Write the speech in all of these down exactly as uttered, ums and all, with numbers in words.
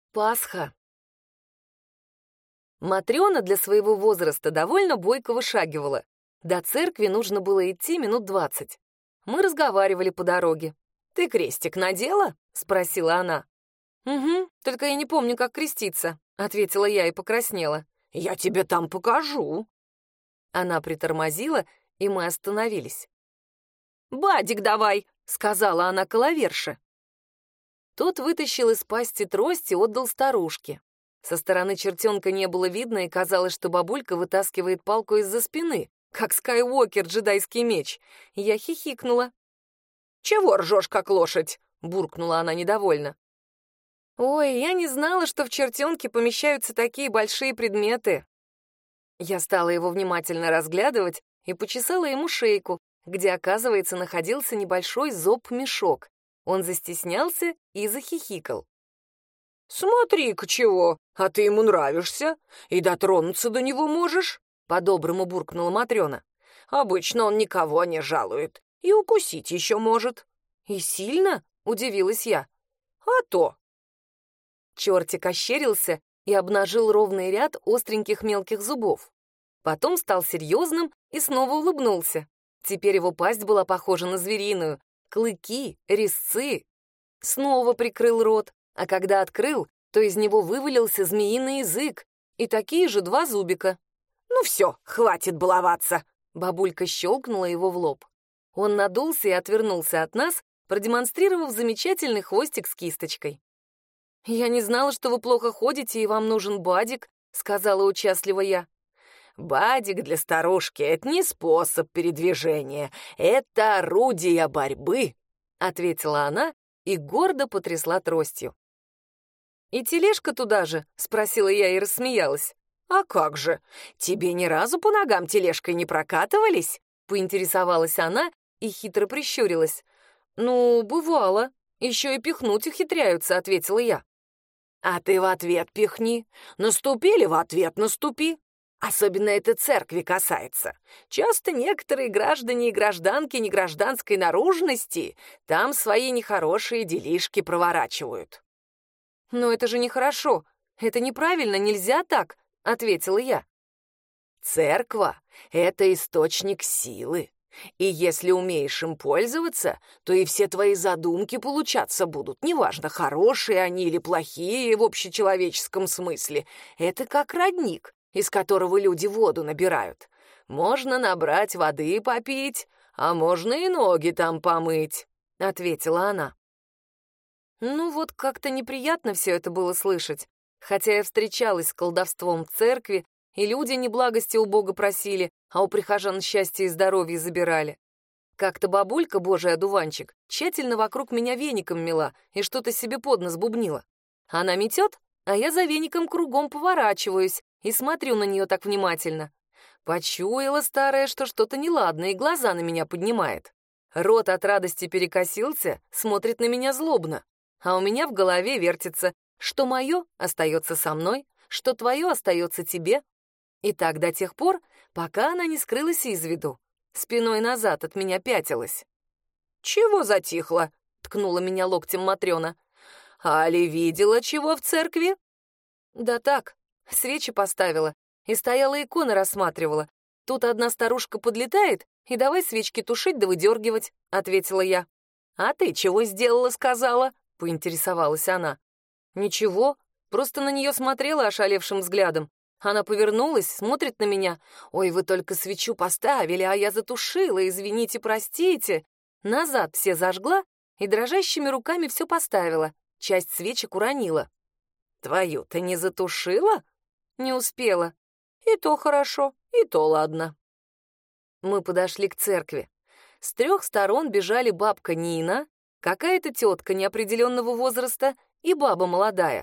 Пасха. Матрёна для своего возраста довольно бойко вышагивала. До церкви нужно было идти минут двадцать. Мы разговаривали по дороге. «Ты крестик надела?» — спросила она. «Угу, только я не помню, как креститься», — ответила я и покраснела. «Я тебе там покажу». Она притормозила, и мы остановились. «Бадик давай!» — сказала она коловерше. Тот вытащил из пасти трость и отдал старушке. Со стороны чертенка не было видно, и казалось, что бабулька вытаскивает палку из-за спины, как Скайуокер джедайский меч. Я хихикнула. «Чего ржешь, как лошадь?» — буркнула она недовольно. «Ой, я не знала, что в чертенке помещаются такие большие предметы». Я стала его внимательно разглядывать и почесала ему шейку, где, оказывается, находился небольшой зоб-мешок. Он застеснялся и захихикал. «Смотри-ка чего, а ты ему нравишься, и дотронуться до него можешь», — по-доброму буркнула Матрёна. «Обычно он никого не жалует, и укусить еще может». «И сильно?» — удивилась я. «А то». Чертик ощерился и обнажил ровный ряд остреньких мелких зубов. Потом стал серьезным и снова улыбнулся. Теперь его пасть была похожа на звериную. Клыки, резцы. Снова прикрыл рот, а когда открыл, то из него вывалился змеиный язык и такие же два зубика. «Ну все, хватит баловаться!» Бабулька щелкнула его в лоб. Он надулся и отвернулся от нас, продемонстрировав замечательный хвостик с кисточкой. «Я не знала, что вы плохо ходите, и вам нужен бадик», — сказала участливо я. «Бадик для старушки — это не способ передвижения, это орудие борьбы», — ответила она и гордо потрясла тростью. «И тележка туда же?» — спросила я и рассмеялась. «А как же? Тебе ни разу по ногам тележкой не прокатывались?» — поинтересовалась она и хитро прищурилась. «Ну, бывало. Еще и пихнуть ухитряются», — ответила я. «А ты в ответ пихни. Наступили в ответ наступи. Особенно это церкви касается. Часто некоторые граждане и гражданки негражданской наружности там свои нехорошие делишки проворачивают». «Но это же нехорошо. Это неправильно, нельзя так», — ответила я. «Церква — это источник силы. И если умеешь им пользоваться, то и все твои задумки получаться будут. Неважно, хорошие они или плохие в общечеловеческом смысле. Это как родник, из которого люди воду набирают. Можно набрать воды и попить, а можно и ноги там помыть», — ответила она. Ну вот как-то неприятно все это было слышать. Хотя я встречалась с колдовством в церкви, и люди неблагости у Бога просили, а у прихожан счастья и здоровья забирали. Как-то бабулька, божий одуванчик, тщательно вокруг меня веником мела и что-то себе под нос бубнила. Она метет, а я за веником кругом поворачиваюсь и смотрю на нее так внимательно. Почуяла старая, что что-то неладное, и глаза на меня поднимает. Рот от радости перекосился, смотрит на меня злобно. А у меня в голове вертится, что мое остается со мной, что твое остается тебе. И так до тех пор, пока она не скрылась из виду. Спиной назад от меня пятилась. «Чего затихло?» — ткнула меня локтем Матрёна. «Али видела чего в церкви?» «Да так, свечи поставила и стояла иконы рассматривала. Тут одна старушка подлетает и давай свечки тушить да выдергивать», — ответила я. «А ты чего сделала, сказала?» — поинтересовалась она. «Ничего, просто на нее смотрела ошалевшим взглядом. Она повернулась, смотрит на меня. Ой, вы только свечу поставили, а я затушила, извините, простите». Назад все зажгла и дрожащими руками все поставила. Часть свечек уронила. «Твою ты не затушила?» «Не успела». «И то хорошо, и то ладно». Мы подошли к церкви. С трех сторон бежали бабка Нина, какая-то тетка неопределенного возраста и баба молодая.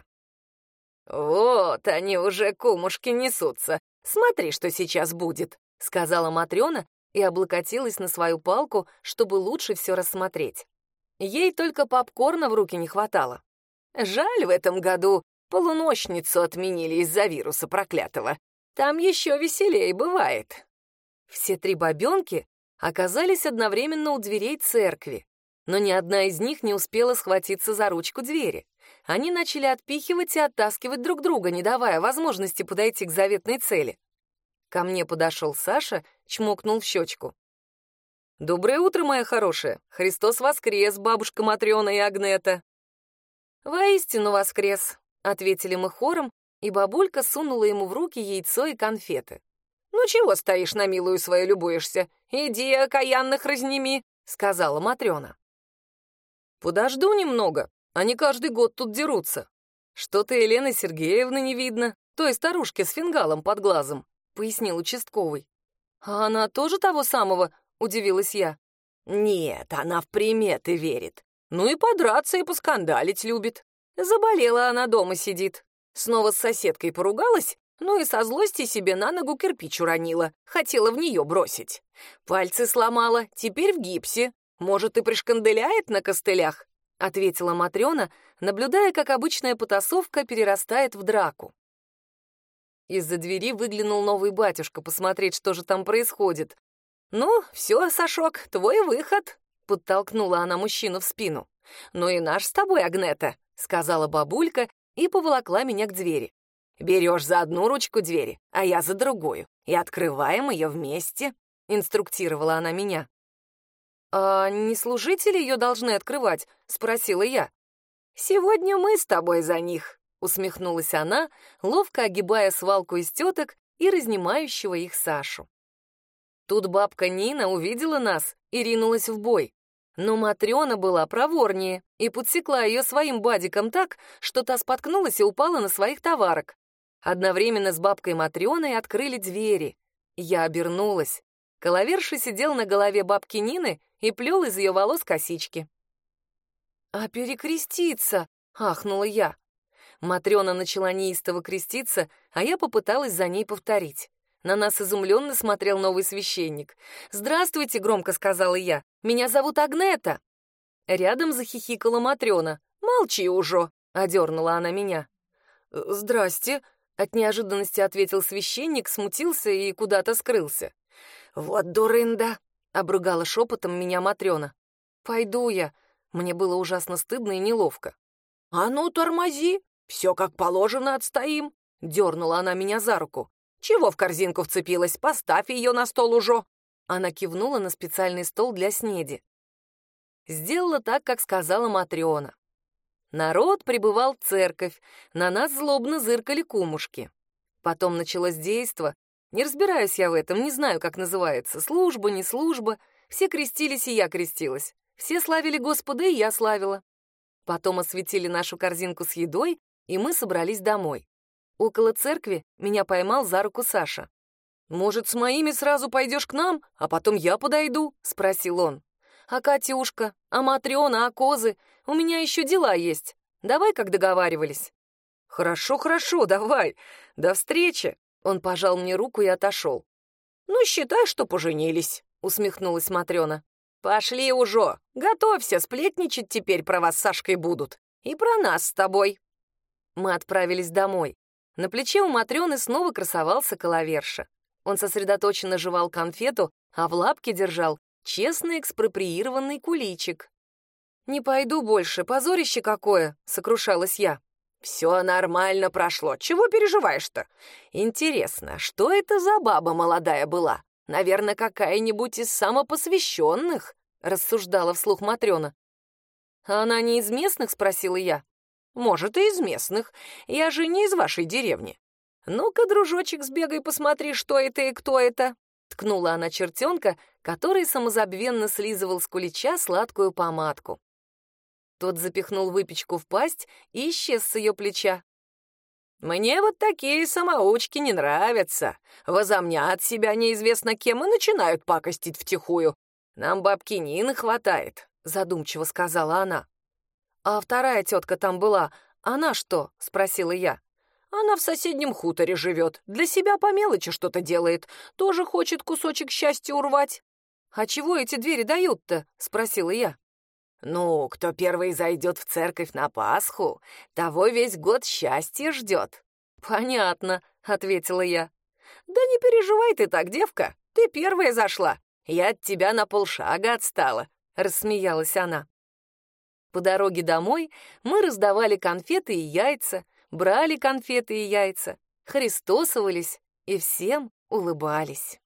«Вот они уже, кумушки, несутся. Смотри, что сейчас будет», — сказала Матрёна и облокотилась на свою палку, чтобы лучше все рассмотреть. Ей только попкорна в руки не хватало. «Жаль, в этом году полуночницу отменили из-за вируса проклятого. Там еще веселее бывает». Все три бабенки оказались одновременно у дверей церкви. но ни одна из них не успела схватиться за ручку двери. Они начали отпихивать и оттаскивать друг друга, не давая возможности подойти к заветной цели. Ко мне подошел Саша, чмокнул в щечку. «Доброе утро, моя хорошая! Христос воскрес, бабушка Матрена и Агнета!» «Воистину воскрес!» — ответили мы хором, и бабулька сунула ему в руки яйцо и конфеты. «Ну чего стоишь, на милую свою любуешься? Иди, окаянных разними!» — сказала Матрена. «Подожду немного, они каждый год тут дерутся. Что-то Елены Сергеевны не видно, той старушки с фингалом под глазом», — пояснил участковый. «А она тоже того самого?» — удивилась я. «Нет, она в приметы верит. Ну и подраться, и поскандалить любит. Заболела она, дома сидит. Снова с соседкой поругалась, ну и со злости себе на ногу кирпич уронила. Хотела в нее бросить. Пальцы сломала, теперь в гипсе. Может, и пришканделяет на костылях?» — ответила Матрена, наблюдая, как обычная потасовка перерастает в драку. Из-за двери выглянул новый батюшка посмотреть, что же там происходит. «Ну, все, Сашок, твой выход», — подтолкнула она мужчину в спину. «Ну и наш с тобой, Агнета», — сказала бабулька и поволокла меня к двери. «Берешь за одну ручку двери, а я за другую, и открываем ее вместе», — инструктировала она меня. «А не служители ее должны открывать?» — спросила я. «Сегодня мы с тобой за них», — усмехнулась она, ловко огибая свалку из теток и разнимающего их Сашу. Тут бабка Нина увидела нас и ринулась в бой. Но Матрена была проворнее и подсекла ее своим бадиком так, что та споткнулась и упала на своих товарок. Одновременно с бабкой Матреной открыли двери. Я обернулась. Коловерша сидел на голове бабки Нины и плел из ее волос косички. «А перекреститься!» — ахнула я. Матрена начала неистово креститься, а я попыталась за ней повторить. На нас изумленно смотрел новый священник. «Здравствуйте», — громко сказала я. «Меня зовут Агнета». Рядом захихикала Матрена. «Молчи уже», — одернула она меня. «Здрасте», — от неожиданности ответил священник, смутился и куда-то скрылся. «Вот дурында», — обругала шепотом меня Матрена. «Пойду я». Мне было ужасно стыдно и неловко. «А ну, тормози, все как положено отстоим», — дернула она меня за руку. «Чего в корзинку вцепилась? Поставь ее на стол уже!» Она кивнула на специальный стол для снеди. Сделала так, как сказала Матрена. Народ прибывал в церковь, на нас злобно зыркали кумушки. Потом началось действо. Не разбираюсь я в этом, не знаю, как называется. Служба, не служба. Все крестились, и я крестилась. Все славили Господа, и я славила. Потом осветили нашу корзинку с едой, и мы собрались домой. Около церкви меня поймал за руку Саша. «Может, с моими сразу пойдешь к нам, а потом я подойду?» — спросил он. «А Катюшка, а Матрена, а козы? У меня еще дела есть. Давай, как договаривались». «Хорошо, хорошо, давай. До встречи!» Он пожал мне руку и отошел. «Ну, считай, что поженились», — усмехнулась Матрена. «Пошли уже. Готовься, сплетничать теперь про вас с Сашкой будут. И про нас с тобой». Мы отправились домой. На плече у Матрены снова красовался коловерша. Он сосредоточенно жевал конфету, а в лапке держал честно экспроприированный куличик. «Не пойду больше, позорище какое!» — сокрушалась я. «Все нормально прошло, чего переживаешь-то? Интересно, что это за баба молодая была? Наверное, какая-нибудь из самопосвященных?» — рассуждала вслух Матрена. «А она не из местных?» — спросила я. «Может, и из местных. Я же не из вашей деревни. Ну-ка, дружочек, сбегай, посмотри, что это и кто это». Ткнула она чертенка, который самозабвенно слизывал с кулича сладкую помадку. Тот запихнул выпечку в пасть и исчез с ее плеча. «Мне вот такие самоучки не нравятся. Возомнят себя неизвестно кем и начинают пакостить втихую. Нам бабки Нины хватает», — задумчиво сказала она. «А вторая тетка там была, она что?» — спросила я. «Она в соседнем хуторе живет, для себя по мелочи что-то делает, тоже хочет кусочек счастья урвать». «А чего эти двери дают-то?» — спросила я. «Ну, кто первый зайдет в церковь на Пасху, того весь год счастье ждет». «Понятно», — ответила я. «Да не переживай ты так, девка, ты первая зашла, я от тебя на полшага отстала», — рассмеялась она. По дороге домой мы раздавали конфеты и яйца, брали конфеты и яйца, христосовались и всем улыбались.